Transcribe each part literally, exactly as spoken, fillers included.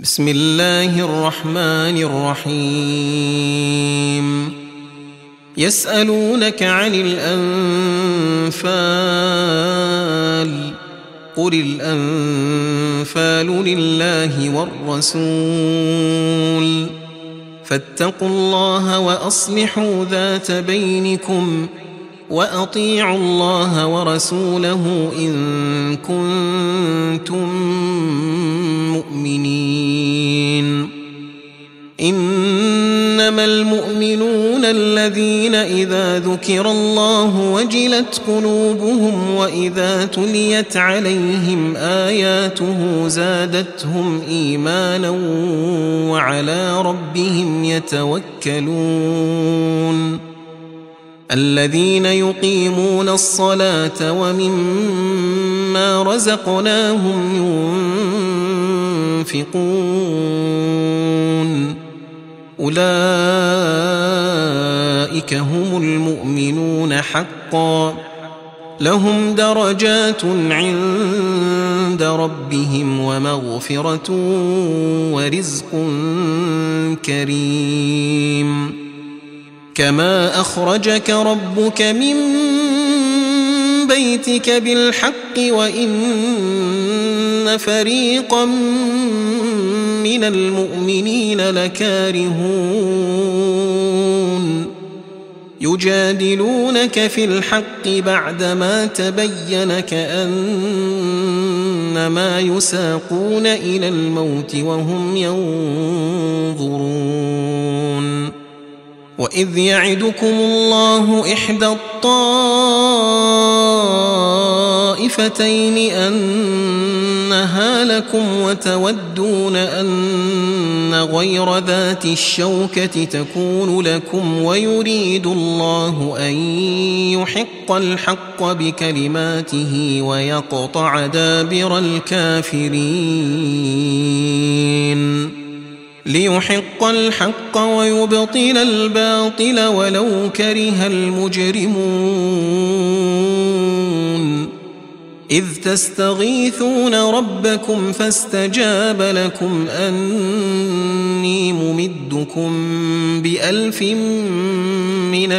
بسم الله الرحمن الرحيم يسألونك عن الأنفال قل الأنفال لله والرسول فاتقوا الله وأصلحوا ذات بينكم وأطيعوا الله ورسوله إن كنتم مؤمنين إنما المؤمنون الذين إذا ذكر الله وجلت قلوبهم وإذا تليت عليهم آياته زادتهم إيمانا وعلى ربهم يتوكلون الذين يقيمون الصلاة ومما رزقناهم ينفقون أولئك هم المؤمنون حقا لهم درجات عند ربهم ومغفرة ورزق كريم كما أخرجك ربك من بيتك بالحق وإن فريقا من المؤمنين لكارهون يجادلونك في الحق بعدما تبين كأنما يساقون إلى الموت وهم ينظرون وإذ يعدكم الله إحدى الطائفتين أنها لكم وتودون أن غير ذات الشوكة تكون لكم ويريد الله أن يحق الحق بكلماته ويقطع دابر الكافرين ليحق الحق ويبطل الباطل ولو كره المجرمون إذ تستغيثون ربكم فاستجاب لكم أني ممدكم بألف من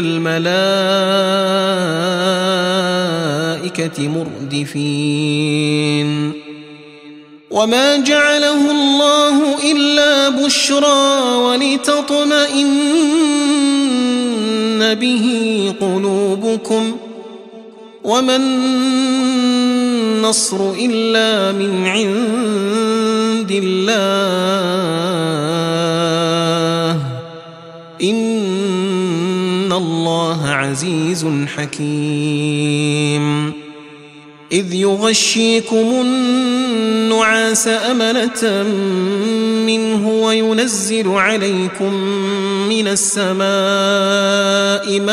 الملائكة مردفين وما جعله الله إلا بشرى ولتطمئن به قلوبكم وما النصر إلا من عند الله إن الله عزيز حكيم إذ يغشيكم النعاس أمنة منه وينزل عليكم من السماء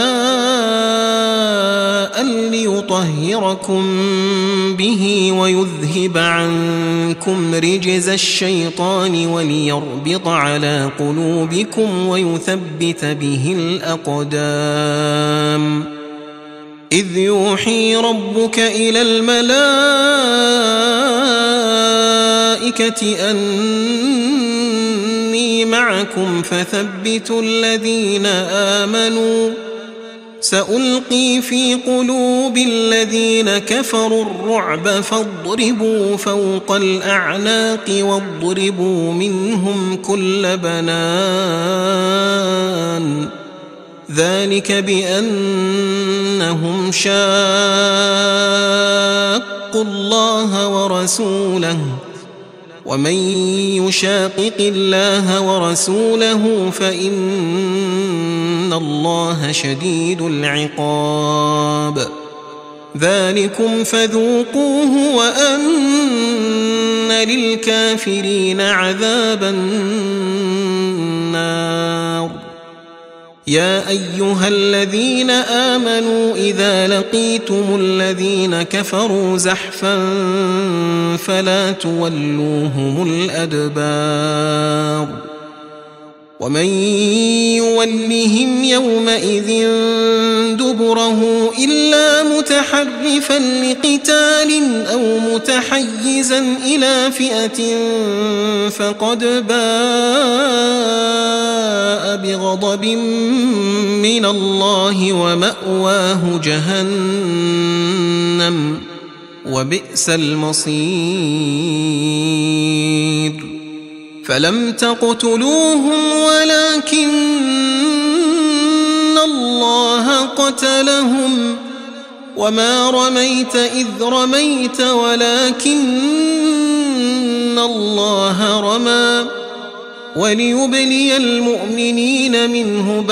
ماء ليطهركم به ويذهب عنكم رجز الشيطان وليربط على قلوبكم ويثبت به الأقدام إذ يوحي ربك إلى الملائكة أني معكم فثبتوا الذين آمنوا سألقي في قلوب الذين كفروا الرعب فاضربوا فوق الأعناق واضربوا منهم كل بنان ذلك بأنهم شاقوا الله ورسوله ومن يشاقق الله ورسوله فإن الله شديد العقاب ذلكم فذوقوه وأن للكافرين عذاب النار يا أيها الذين آمنوا إذا لقيتم الذين كفروا زحفا فلا تولوهم الأدبار ومن يولهم يومئذ دبره إلا متحرفا متحرفا لقتال أو متحيزا إلى فئة فقد باء بغضب من الله ومأواه جهنم وبئس المصير فلم تقتلوهم ولكن الله قتلهم وما رميت إذ رميت ولكن الله رمى وليبلي المؤمنين منه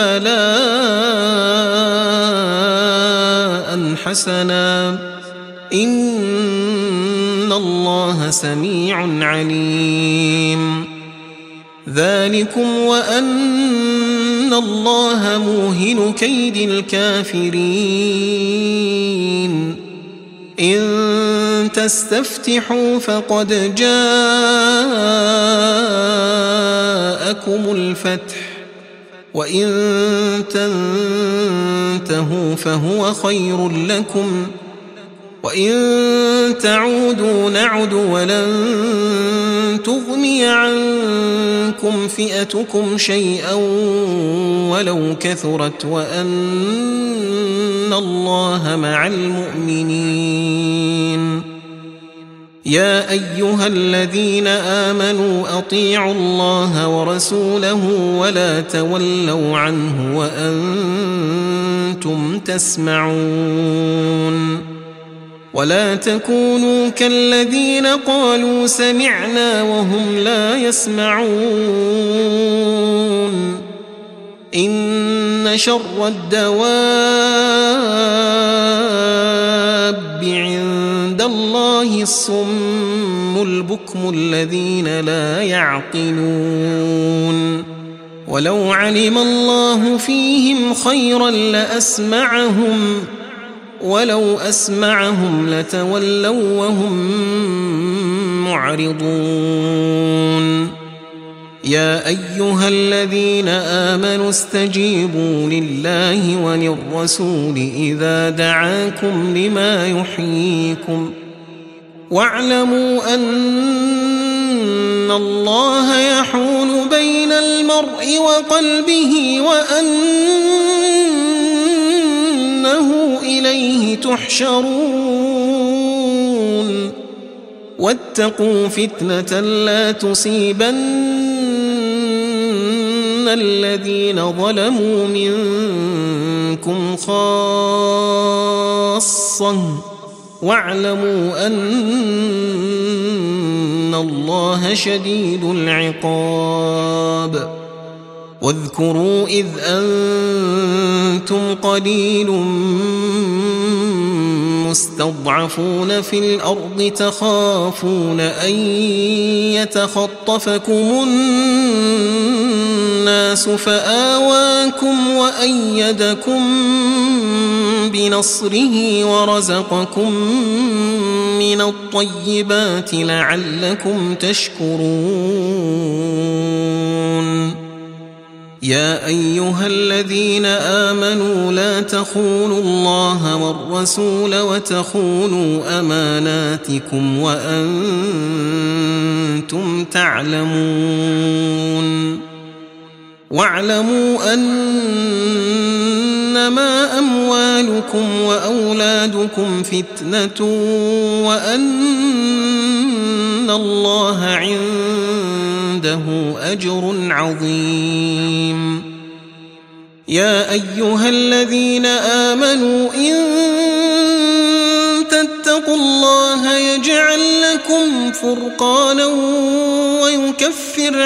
بلاء حسنا إن الله سميع عليم ذلكم وأن الله موهن كيد الكافرين إن تستفتحوا فقد جاءكم الفتح وإن تنتهوا فهو خير لكم وإن تعودوا نعد ولن تغني عنكم فئتكم شيئا ولو كثرت وأن الله مع المؤمنين يا أيها الذين آمنوا أطيعوا الله ورسوله ولا تولوا عنه وأنتم تسمعون ولا تكونوا كالذين قالوا سمعنا وهم لا يسمعون إن شر الدواب عند الله الصم البكم الذين لا يعقلون ولو علم الله فيهم خيرا لأسمعهم ولو أسمعهم لتولوا وهم معرضون يا أيها الذين آمنوا استجيبوا لله وللرسول إذا دعاكم لما يحييكم واعلموا أن الله يحول بين المرء وقلبه وأنه إليه تحشرون واتقوا فتنة لا تصيبن الذين ظلموا منكم خاصة واعلموا أن الله شديد العقاب واذكروا إذ أنتم قليل مستضعفون في الأرض تخافون أن يتخطفكم الناس فآواكم وأيدكم بنصره ورزقكم من الطيبات لعلكم تشكرون يا أيها الذين آمنوا لا تخونوا الله والرسول وتخونوا أماناتكم وأنتم تعلمون واعلموا أنما أموالكم وأولادكم فتنة وأن الله عنده أجر عظيم يا أيها الذين آمنوا إن تتقوا الله يجعل لكم فرقانا ويكفر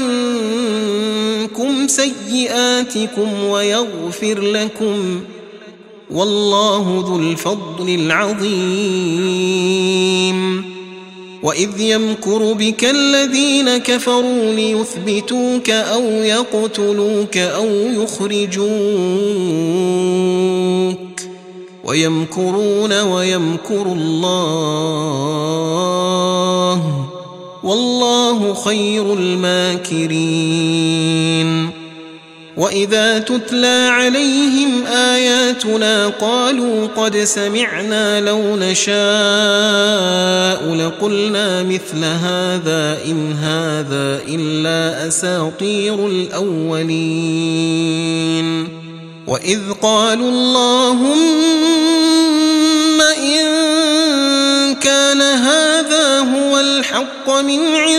عنكم سيئاتكم ويغفر لكم والله ذو الفضل العظيم وإذ يمكر بك الذين كفروا ليثبتوك أو يقتلوك أو يخرجوك ويمكرون ويمكر الله والله خير الماكرين وإذا تتلى عليهم آياتنا قالوا قد سمعنا لو نشاء لقلنا مثل هذا إن هذا إلا أساطير الأولين وإذ قالوا اللهم إن كان هذا هو الحق من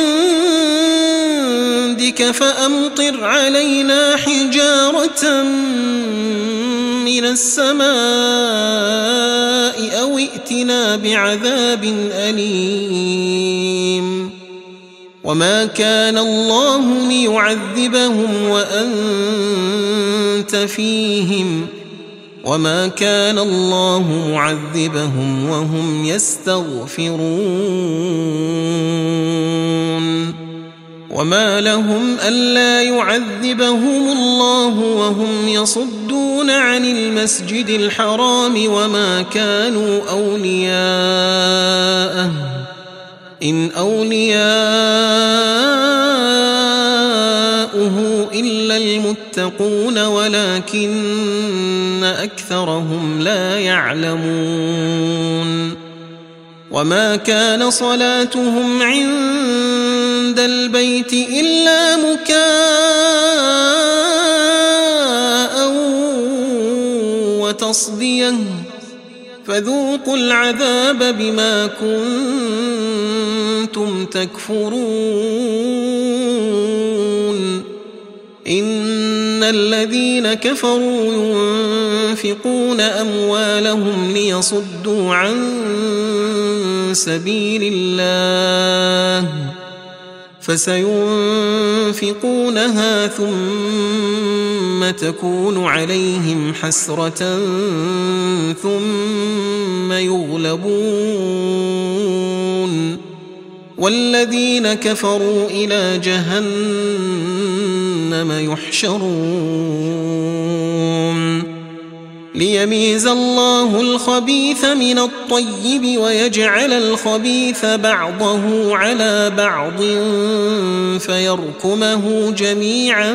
عندك فأمطر علينا حجارة من السماء أو ائتنا بعذاب أليم وما كان الله ليعذبهم وأنت فيهم وما كان الله معذبهم وهم يستغفرون وما لهم ألا يعذبهم الله وهم يصدون عن المسجد الحرام وما كانوا أولياءه إن أولياؤه إلا المتقون ولكن أكثرهم لا يعلمون وما كان صلاتهم عند البيت إلا مكاء وتصدية فذوقوا العذاب بما كنتم تكفرون إن الذين كفروا ينفقون أموالهم ليصدوا عن سبيل الله فسينفقونها ثم تكون عليهم حسرة ثم يغلبون والذين كفروا إلى جهنم يحشرون ليميز الله الخبيث من الطيب ويجعل الخبيث بعضه على بعض فيركمه جميعا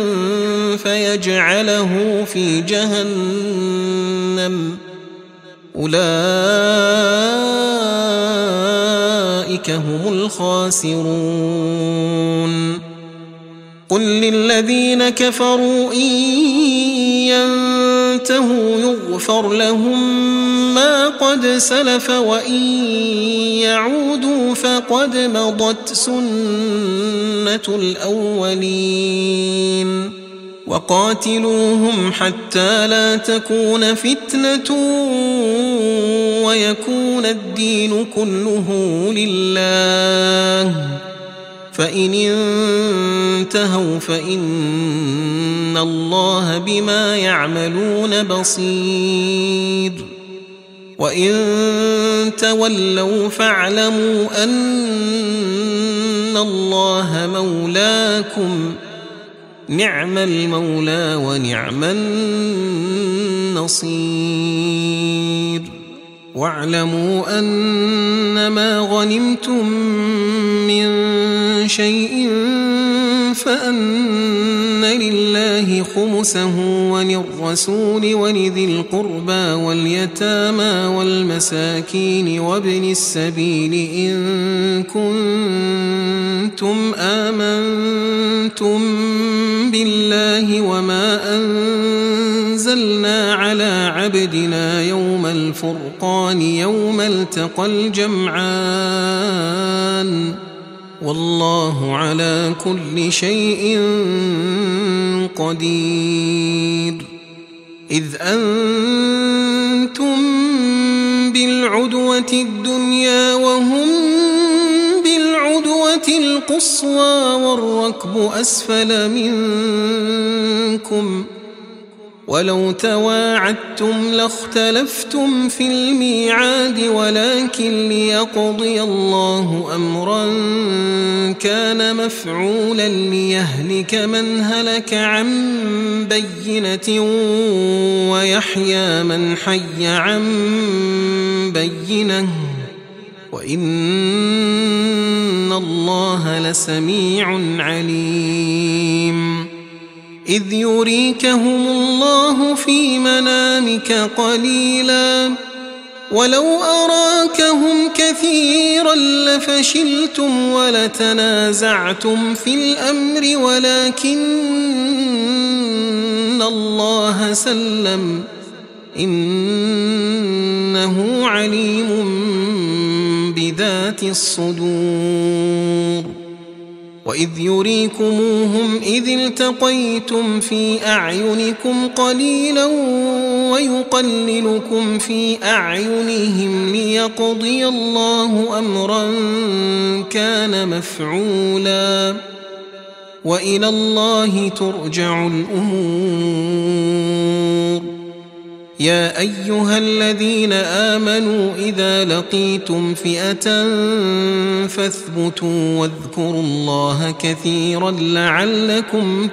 فيجعله في جهنم أولئك هم الخاسرون قل للذين كفروا إن ينتهوا يغفر لهم ما قد سلف وإن يعودوا فقد مضت سنة الأولين وقاتلوهم حتى لا تكون فتنة ويكون الدين كله لله فإن انتهوا فإن الله بما يعملون بصير وإن تولوا فاعلموا أن الله مولاكم نعم المولى ونعم النصير واعلموا أنما غنمتم من شيء فأن لله خمسه وللرسول ولذي القربى واليتامى والمساكين وابن السبيل إن كنتم آمنتم بالله وما أنزلنا على عبدنا يوم الفرقان يوم التقى الجمعان والله على كل شيء قدير إذ أنتم بالعدوة الدنيا وهم بالعدوة القصوى والركب أسفل منكم ولو تواعدتم لاختلفتم في الميعاد ولكن ليقضي الله أمرا كان مفعولا ليهلك من هلك عن بينة ويحيى من حي عن بينة وإن الله لسميع عليم إذ يريكهم الله في منامك قليلا ولو أراكهم كثيرا لفشلتم ولتنازعتم في الأمر ولكن الله سلم إنه عليم بذات الصدور وإذ يريكموهم إذ التقيتم في أعينكم قليلا ويقللكم في أعينهم ليقضي الله أمرا كان مفعولا وإلى الله ترجع الأمور يا أيها الذين آمنوا إذا لقيتم فئة فاثبتوا واذكروا الله كثيرا لعلكم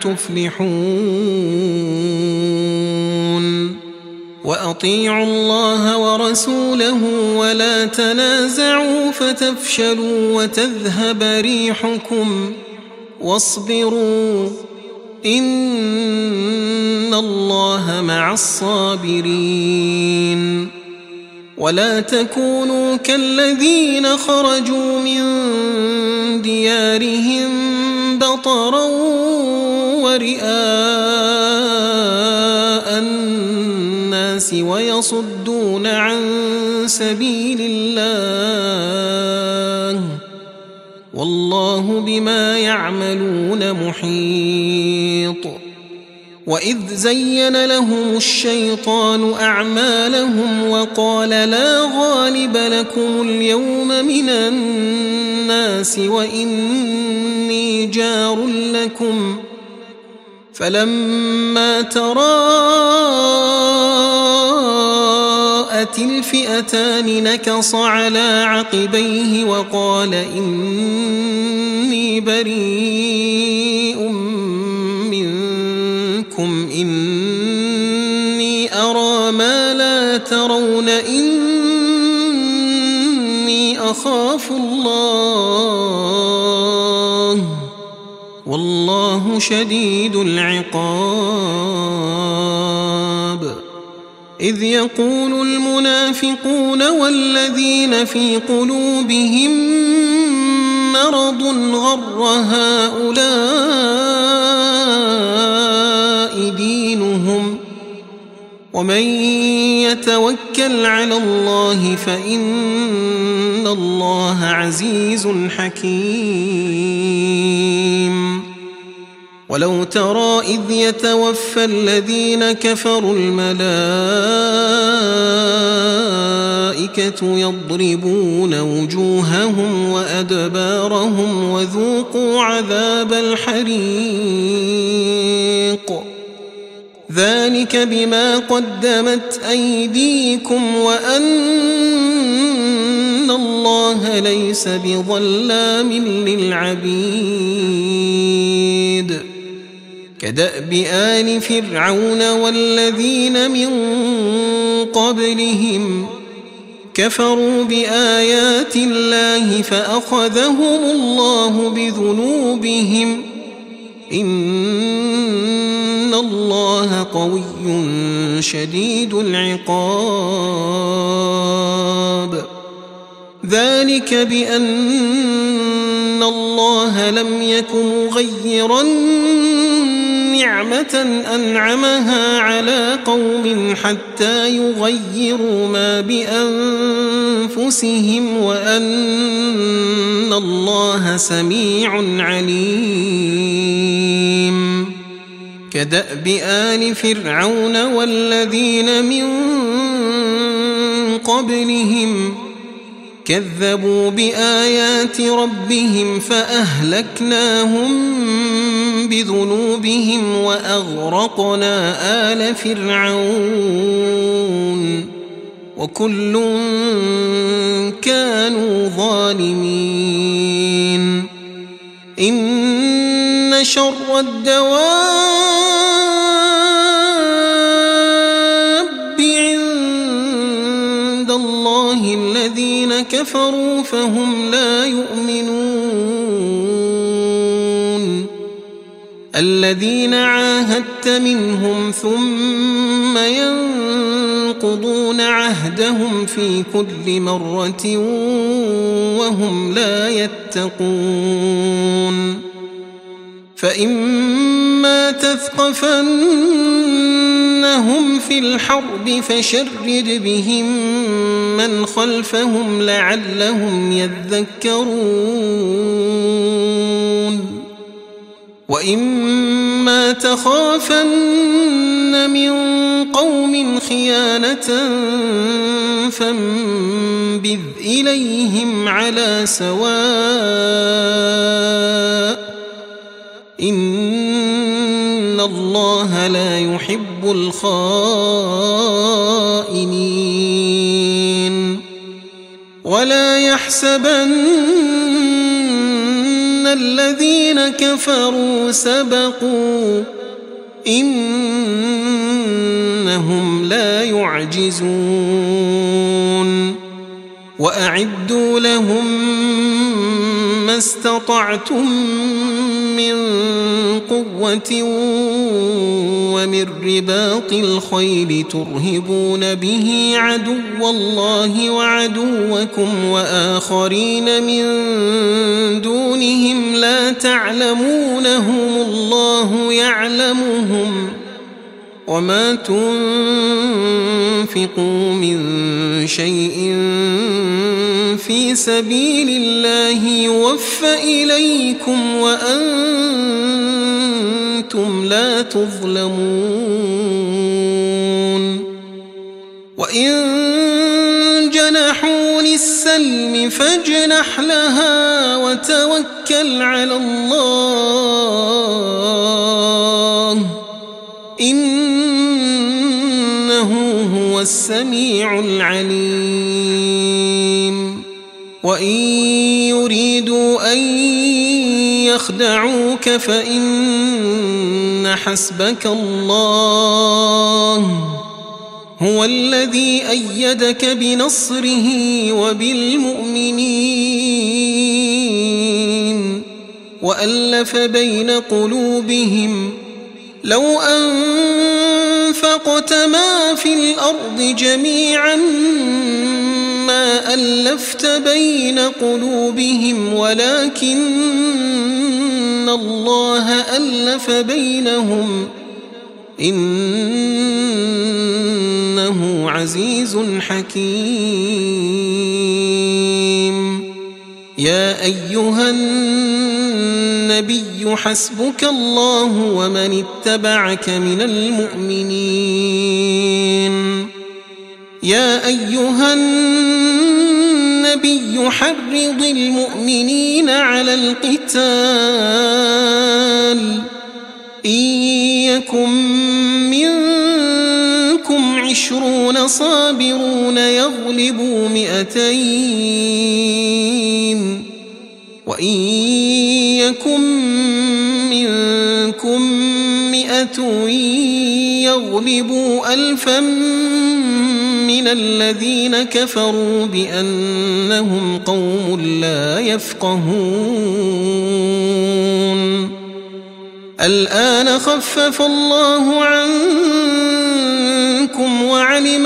تفلحون وأطيعوا الله ورسوله ولا تنازعوا فتفشلوا وتذهب ريحكم واصبروا إن الله مع الصابرين ولا تكونوا كالذين خرجوا من ديارهم بطرا ورئاء الناس ويصدون عن سبيل الله والله بما يعملون محيط وإذ زين لهم الشيطان أعمالهم وقال لا غالب لكم اليوم من الناس وإني جار لكم فلما تراءت الفئتان نكص على عقبيه وقال إني بريء منكم إني أرى ما لا ترون إني أخاف الله والله شديد العقاب إذ يقول المنافقون والذين في قلوبهم مرض غر هؤلاء دينهم ومن يتوكل على الله فإن الله عزيز حكيم ولو ترى إذ يتوفى الذين كفروا الملائكة يضربون وجوههم وأدبارهم وذوقوا عذاب الحريق ذلك بما قدمت أيديكم وأن الله ليس بظلام للعبيد كدأب آل فرعون والذين من قبلهم كفروا بآيات الله فأخذهم الله بذنوبهم إن الله قوي شديد العقاب ذلك بأن الله لم يك مغيرا نعمة أنعمها على قوم حتى يغيروا ما بأنفسهم وأن الله سميع عليم كدأب آل فرعون والذين من قبلهم كذبوا بآيات ربهم فأهلكناهم بذنوبهم وأغرقنا آل فرعون وكل كانوا ظالمين إن شر الدواب عند الله الذين كفروا فهم لا يؤمنون الذين عاهدت منهم ثم ينقضون عهدهم في كل مرة وهم لا يتقون فإما تثقفنهم في الحرب فشرد بهم من خلفهم لعلهم يذكرون وإما تخافن من قوم خيانة فانبذ إليهم على سواء إن الله لا يحب الخائنين ولا يحسبن الذين كفروا سبقوا إنهم لا يعجزون وأعدوا لهم ما استطعتم من قوة ومن رباط الخيل ترهبون به عدو الله وعدوكم وآخرين من دونهم لا تعلمونهم الله يعلمهم وما تنفقوا من شيء في سبيل الله يوفى إليكم وأنتم لا تظلمون وإن جنحوا للسلم فاجنح لها وتوكل على الله إنه هو السميع العليم وإن يريدوا أن يخدعوك فإن حسبك الله هو الذي أيدك بنصره وبالمؤمنين وألف بين قلوبهم لو أنفقت ما في الأرض جميعا ما ألفت بين قلوبهم ولكن الله ألف بينهم إنه عزيز حكيم يا أيها النبي حسبك الله ومن اتبعك من المؤمنين يا أيها النبي حرض المؤمنين على القتال إن يكن منكم عشرون صابرون يغلبوا مئتين وإن يكن منكم مئة يغلبوا ألفا من الذين كفروا بأنهم قوم لا يفقهون الآن خفف الله عنكم وعلم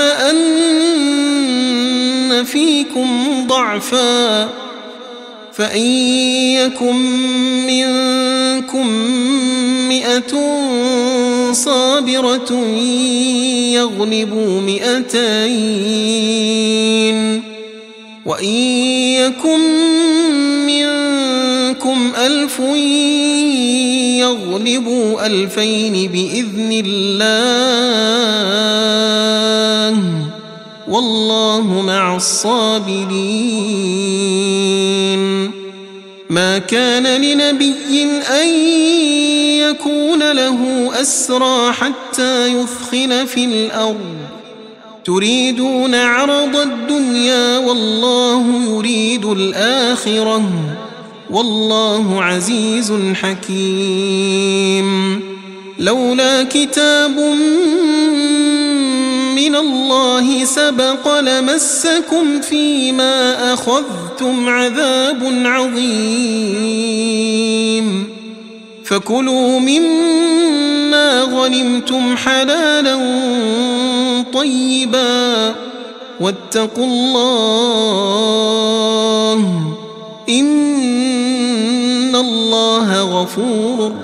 أن فيكم ضعفا فإن يكن منكم مئة صابرة يغلبوا مئتين وإن يكن منكم ألف يغلبوا ألفين بإذن الله والله مع الصابرين ما كان لنبي أن يكون له أسرى حتى يثخن في الأرض تريدون عرض الدنيا والله يريد الآخرة والله عزيز حكيم لولا كتاب من الله سبق لمسكم فيما أخذتم عذاب عظيم فكلوا مما غنمتم حلالا طيبا واتقوا الله إن الله غفور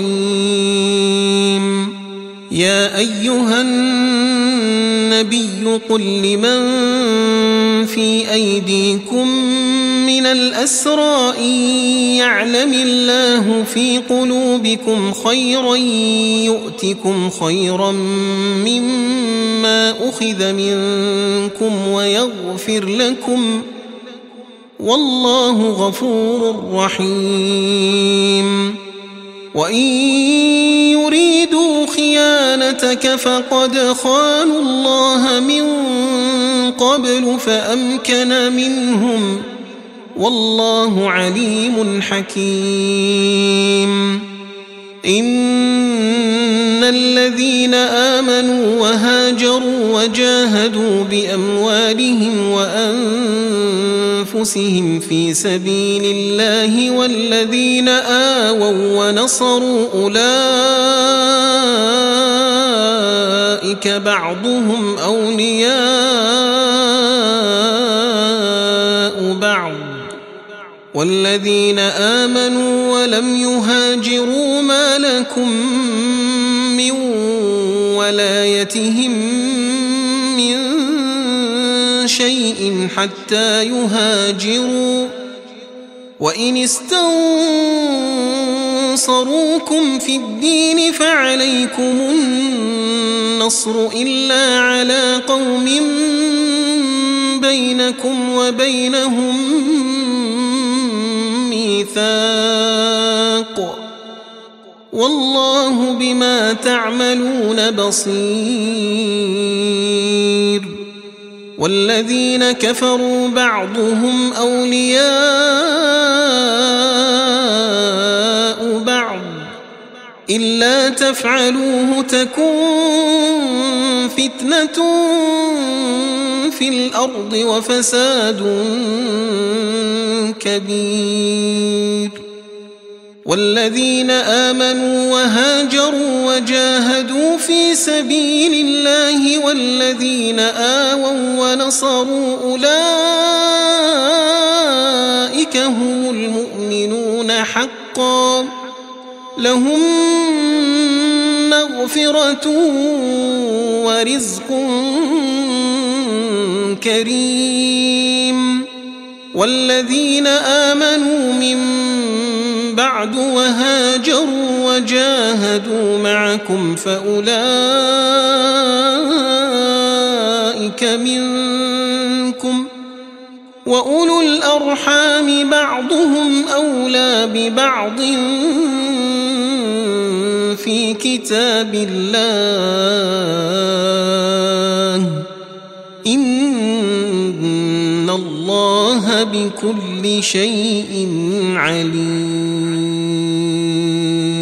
رحيم. يا أيها النبي قل لمن في أيديكم من الأسرى إن يعلم الله في قلوبكم خيرا يؤتكم خيرا مما أخذ منكم ويغفر لكم والله غفور رحيم. وإن يريدوا خيانتك فقد خانوا الله من قبل فأمكن منهم والله عليم حكيم. إن الذين آمنوا وهاجروا وجاهدوا بأموالهم وأنفسهم في سبيل الله والذين آووا ونصروا أولئك بعضهم أولياء بعض والذين آمنوا ولم يهاجروا ما لكم من ولايتهم من شيء حتى يهاجروا وإن استنصروكم في الدين فعليكم النصر إلا على قوم بينكم وبينهم ميثاق والله بما تعملون بصير. والذين كفروا بعضهم أولياء بعض إلا تفعلوه تكن فتنة في الأرض وفساد كبير. والذين آمنوا وهاجروا وجاهدوا في سبيل الله والذين آووا ونصروا أولئك هم المؤمنون حقا لهم مغفرة ورزق كريم. والذين آمنوا من بعد وهاجروا وجاهدوا معكم فأولئك منكم وأولو الأرحام بعضهم أولى ببعض في كتاب الله إن الله بكل شيء عليم.